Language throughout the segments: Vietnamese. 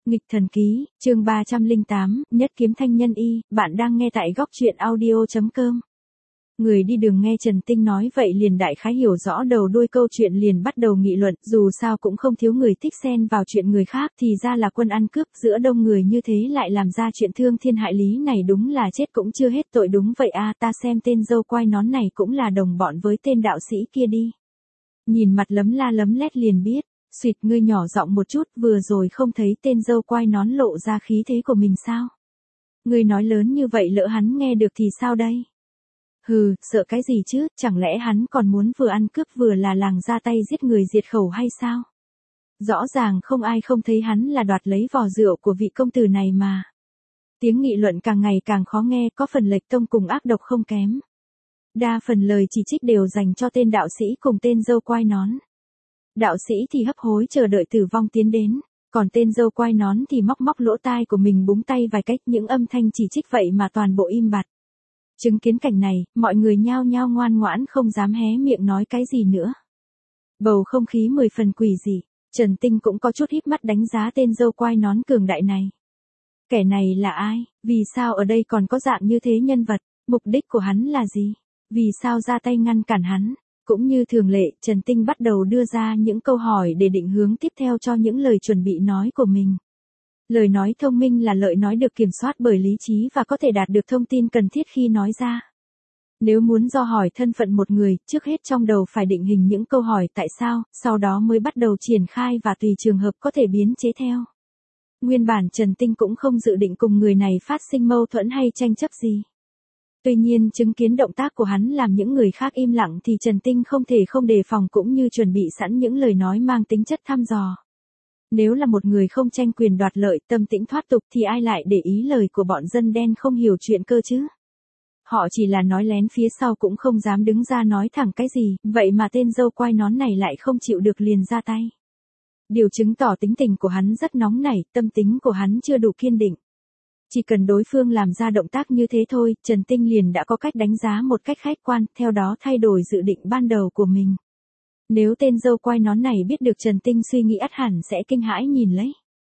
Nghịch thần ký, chương 308, nhất kiếm thanh nhân y, bạn đang nghe tại góc truyện audio.com. Người đi đường nghe Trần Tinh nói vậy liền đại khái hiểu rõ đầu đuôi câu chuyện, liền bắt đầu nghị luận, dù sao cũng không thiếu người thích xen vào chuyện người khác, thì ra là quân ăn cướp, giữa đông người như thế lại làm ra chuyện thương thiên hại lý này, đúng là chết cũng chưa hết tội. Đúng vậy a, ta xem tên dâu quai nón này cũng là đồng bọn với tên đạo sĩ kia đi. Nhìn mặt lấm la lấm lét liền biết. Xuyệt, ngươi nhỏ giọng một chút, vừa rồi không thấy tên dâu quai nón lộ ra khí thế của mình sao? Ngươi nói lớn như vậy lỡ hắn nghe được thì sao đây? Hừ, sợ cái gì chứ, chẳng lẽ hắn còn muốn vừa ăn cướp vừa là làng ra tay giết người diệt khẩu hay sao? Rõ ràng không ai không thấy hắn là đoạt lấy vò rượu của vị công tử này mà. Tiếng nghị luận càng ngày càng khó nghe, có phần lệch tông cùng ác độc không kém. Đa phần lời chỉ trích đều dành cho tên đạo sĩ cùng tên dâu quai nón. Đạo sĩ thì hấp hối chờ đợi tử vong tiến đến, còn tên dâu quai nón thì móc móc lỗ tai của mình búng tay vài cách, những âm thanh chỉ trích vậy mà toàn bộ im bặt. Chứng kiến cảnh này, mọi người nhao nhao ngoan ngoãn không dám hé miệng nói cái gì nữa. Bầu không khí 10 phần quỷ dị, Trần Tinh cũng có chút híp mắt đánh giá tên dâu quai nón cường đại này. Kẻ này là ai, vì sao ở đây còn có dạng như thế nhân vật, mục đích của hắn là gì, vì sao ra tay ngăn cản hắn. Cũng như thường lệ, Trần Tinh bắt đầu đưa ra những câu hỏi để định hướng tiếp theo cho những lời chuẩn bị nói của mình. Lời nói thông minh là lời nói được kiểm soát bởi lý trí và có thể đạt được thông tin cần thiết khi nói ra. Nếu muốn dò hỏi thân phận một người, trước hết trong đầu phải định hình những câu hỏi tại sao, sau đó mới bắt đầu triển khai và tùy trường hợp có thể biến chế theo. Nguyên bản Trần Tinh cũng không dự định cùng người này phát sinh mâu thuẫn hay tranh chấp gì. Tuy nhiên chứng kiến động tác của hắn làm những người khác im lặng thì Trần Tinh không thể không đề phòng, cũng như chuẩn bị sẵn những lời nói mang tính chất thăm dò. Nếu là một người không tranh quyền đoạt lợi, tâm tĩnh thoát tục thì ai lại để ý lời của bọn dân đen không hiểu chuyện cơ chứ? Họ chỉ là nói lén phía sau cũng không dám đứng ra nói thẳng cái gì, vậy mà tên dâu quai nón này lại không chịu được liền ra tay. Điều chứng tỏ tính tình của hắn rất nóng nảy, tâm tính của hắn chưa đủ kiên định. Chỉ cần đối phương làm ra động tác như thế thôi, Trần Tinh liền đã có cách đánh giá một cách khách quan, theo đó thay đổi dự định ban đầu của mình. Nếu tên dâu quai nón này biết được Trần Tinh suy nghĩ ắt hẳn sẽ kinh hãi nhìn lấy.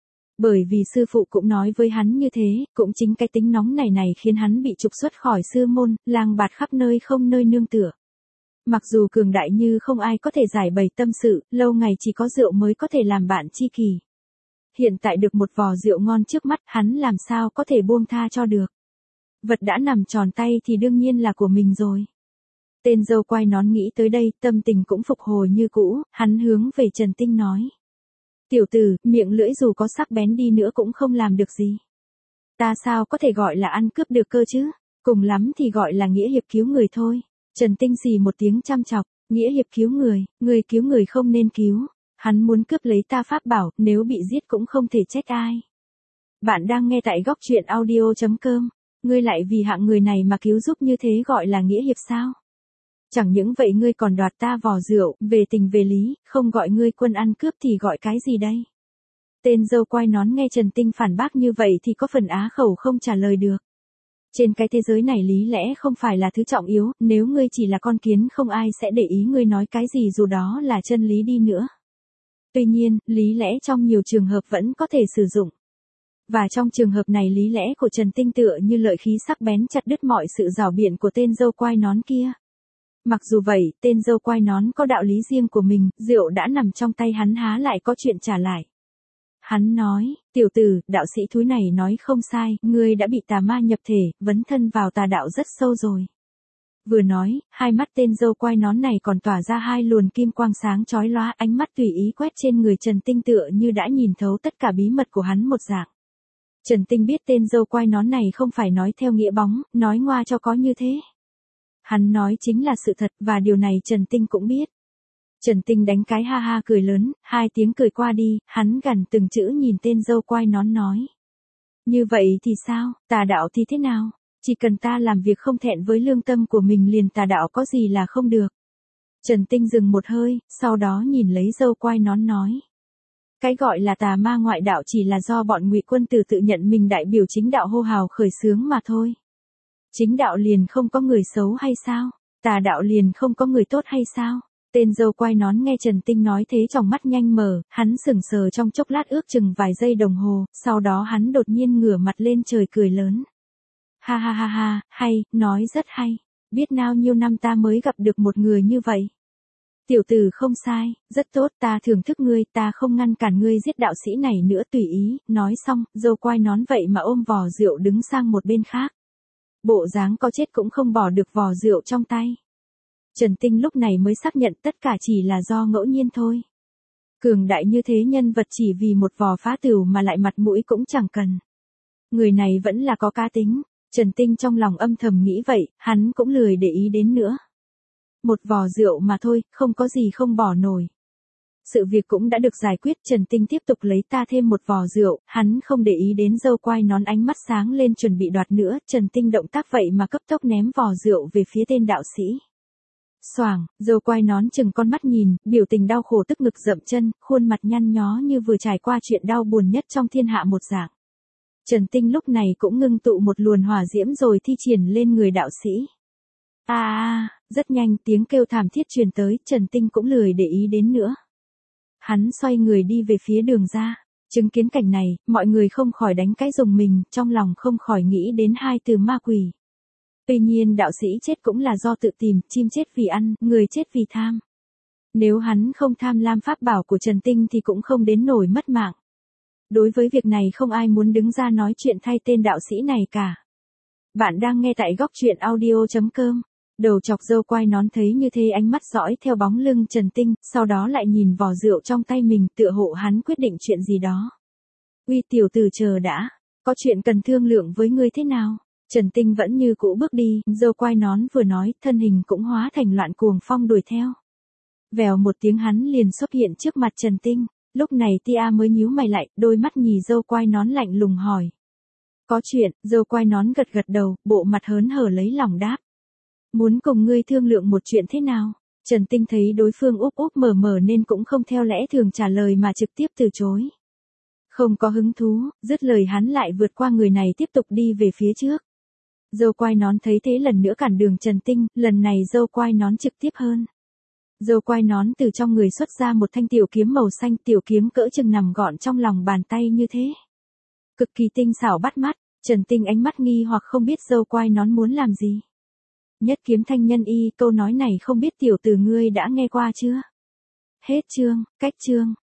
Bởi vì sư phụ cũng nói với hắn như thế, cũng chính cái tính nóng này khiến hắn bị trục xuất khỏi sư môn, lang bạt khắp nơi không nơi nương tựa. Mặc dù cường đại như không ai có thể giải bày tâm sự, lâu ngày chỉ có rượu mới có thể làm bạn tri kỷ. Hiện tại được một vò rượu ngon trước mắt, hắn làm sao có thể buông tha cho được. Vật đã nằm tròn tay thì đương nhiên là của mình rồi. Tên dâu quai nón nghĩ tới đây, tâm tình cũng phục hồi như cũ, hắn hướng về Trần Tinh nói. Tiểu tử, miệng lưỡi dù có sắc bén đi nữa cũng không làm được gì. Ta sao có thể gọi là ăn cướp được cơ chứ, cùng lắm thì gọi là nghĩa hiệp cứu người thôi. Trần Tinh xì một tiếng chăm chọc, nghĩa hiệp cứu người cứu người không nên cứu. Hắn muốn cướp lấy ta pháp bảo, nếu bị giết cũng không thể trách ai. Bạn đang nghe tại góc truyện audio.com, ngươi lại vì hạng người này mà cứu giúp như thế gọi là nghĩa hiệp sao? Chẳng những vậy ngươi còn đoạt ta vò rượu, về tình về lý, không gọi ngươi quân ăn cướp thì gọi cái gì đây? Tên dâu quai nón nghe Trần Tinh phản bác như vậy thì có phần á khẩu không trả lời được. Trên cái thế giới này lý lẽ không phải là thứ trọng yếu, nếu ngươi chỉ là con kiến không ai sẽ để ý ngươi nói cái gì dù đó là chân lý đi nữa. Tuy nhiên, lý lẽ trong nhiều trường hợp vẫn có thể sử dụng. Và trong trường hợp này lý lẽ của Trần Tinh tựa như lợi khí sắc bén chặt đứt mọi sự rảo biện của tên dâu quai nón kia. Mặc dù vậy, tên dâu quai nón có đạo lý riêng của mình, rượu đã nằm trong tay hắn há lại có chuyện trả lại. Hắn nói, tiểu tử, đạo sĩ thúi này nói không sai, ngươi đã bị tà ma nhập thể, vấn thân vào tà đạo rất sâu rồi. Vừa nói, hai mắt tên dâu quai nón này còn tỏa ra hai luồn kim quang sáng chói lóa, ánh mắt tùy ý quét trên người Trần Tinh tựa như đã nhìn thấu tất cả bí mật của hắn một dạng. Trần Tinh biết tên dâu quai nón này không phải nói theo nghĩa bóng, nói ngoa cho có như thế. Hắn nói chính là sự thật và điều này Trần Tinh cũng biết. Trần Tinh đánh cái ha ha cười lớn, hai tiếng cười qua đi, hắn gằn từng chữ nhìn tên dâu quai nón nói. Như vậy thì sao, tà đạo thì thế nào? Chỉ cần ta làm việc không thẹn với lương tâm của mình liền tà đạo có gì là không được. Trần Tinh dừng một hơi, sau đó nhìn lấy dâu quai nón nói. Cái gọi là tà ma ngoại đạo chỉ là do bọn Ngụy Quân Tử tự nhận mình đại biểu chính đạo hô hào khởi xướng mà thôi. Chính đạo liền không có người xấu hay sao? Tà đạo liền không có người tốt hay sao? Tên dâu quai nón nghe Trần Tinh nói thế tròng mắt nhanh mở, hắn sững sờ trong chốc lát ước chừng vài giây đồng hồ, sau đó hắn đột nhiên ngửa mặt lên trời cười lớn. Ha ha ha ha, hay, nói rất hay. Biết bao nhiêu năm ta mới gặp được một người như vậy. Tiểu tử không sai, rất tốt, ta thưởng thức ngươi, ta không ngăn cản ngươi giết đạo sĩ này nữa tùy ý, nói xong, dâu quai nón vậy mà ôm vò rượu đứng sang một bên khác. Bộ dáng có chết cũng không bỏ được vò rượu trong tay. Trần Tinh lúc này mới xác nhận tất cả chỉ là do ngẫu nhiên thôi. Cường đại như thế nhân vật chỉ vì một vò phá tửu mà lại mặt mũi cũng chẳng cần. Người này vẫn là có cá tính, Trần Tinh trong lòng âm thầm nghĩ vậy, hắn cũng lười để ý đến nữa. Một vò rượu mà thôi, không có gì không bỏ nổi. Sự việc cũng đã được giải quyết, Trần Tinh tiếp tục lấy ta thêm một vò rượu, hắn không để ý đến dâu quai nón ánh mắt sáng lên chuẩn bị đoạt nữa, Trần Tinh động tác vậy mà cấp tốc ném vò rượu về phía tên đạo sĩ. Xoảng, dâu quai nón chừng con mắt nhìn, biểu tình đau khổ tức ngực dậm chân, khuôn mặt nhăn nhó như vừa trải qua chuyện đau buồn nhất trong thiên hạ một dạng. Trần Tinh lúc này cũng ngưng tụ một luồng hỏa diễm rồi thi triển lên người đạo sĩ. Rất nhanh tiếng kêu thảm thiết truyền tới, Trần Tinh cũng lười để ý đến nữa. Hắn xoay người đi về phía đường ra, chứng kiến cảnh này, mọi người không khỏi đánh cái rùng mình, trong lòng không khỏi nghĩ đến hai từ ma quỷ. Tuy nhiên đạo sĩ chết cũng là do tự tìm, chim chết vì ăn, người chết vì tham. Nếu hắn không tham lam pháp bảo của Trần Tinh thì cũng không đến nổi mất mạng. Đối với việc này không ai muốn đứng ra nói chuyện thay tên đạo sĩ này cả. Bạn đang nghe tại góc truyện audio.com. Đầu chọc dâu quai nón thấy như thế ánh mắt dõi theo bóng lưng Trần Tinh, sau đó lại nhìn vò rượu trong tay mình, tựa hộ hắn quyết định chuyện gì đó. Uy tiểu tử chờ đã, có chuyện cần thương lượng với ngươi thế nào? Trần Tinh vẫn như cũ bước đi, dâu quai nón vừa nói, thân hình cũng hóa thành loạn cuồng phong đuổi theo. Vèo một tiếng hắn liền xuất hiện trước mặt Trần Tinh, lúc này Tia mới nhíu mày lại, đôi mắt nhì dâu quai nón lạnh lùng hỏi. Có chuyện, dâu quai nón gật gật đầu, bộ mặt hớn hở lấy lòng đáp. Muốn cùng ngươi thương lượng một chuyện thế nào? Trần Tinh thấy đối phương úp úp mở mở nên cũng không theo lẽ thường trả lời mà trực tiếp từ chối. Không có hứng thú, dứt lời hắn lại vượt qua người này tiếp tục đi về phía trước. Dâu quai nón thấy thế lần nữa cản đường Trần Tinh, lần này dâu quai nón trực tiếp hơn. Dâu quai nón từ trong người xuất ra một thanh tiểu kiếm màu xanh, tiểu kiếm cỡ chừng nằm gọn trong lòng bàn tay như thế. Cực kỳ tinh xảo bắt mắt, Trần Tinh ánh mắt nghi hoặc không biết dâu quai nón muốn làm gì. Nhất kiếm thanh nhân y, câu nói này không biết tiểu tử ngươi đã nghe qua chưa? Hết chương, cách chương.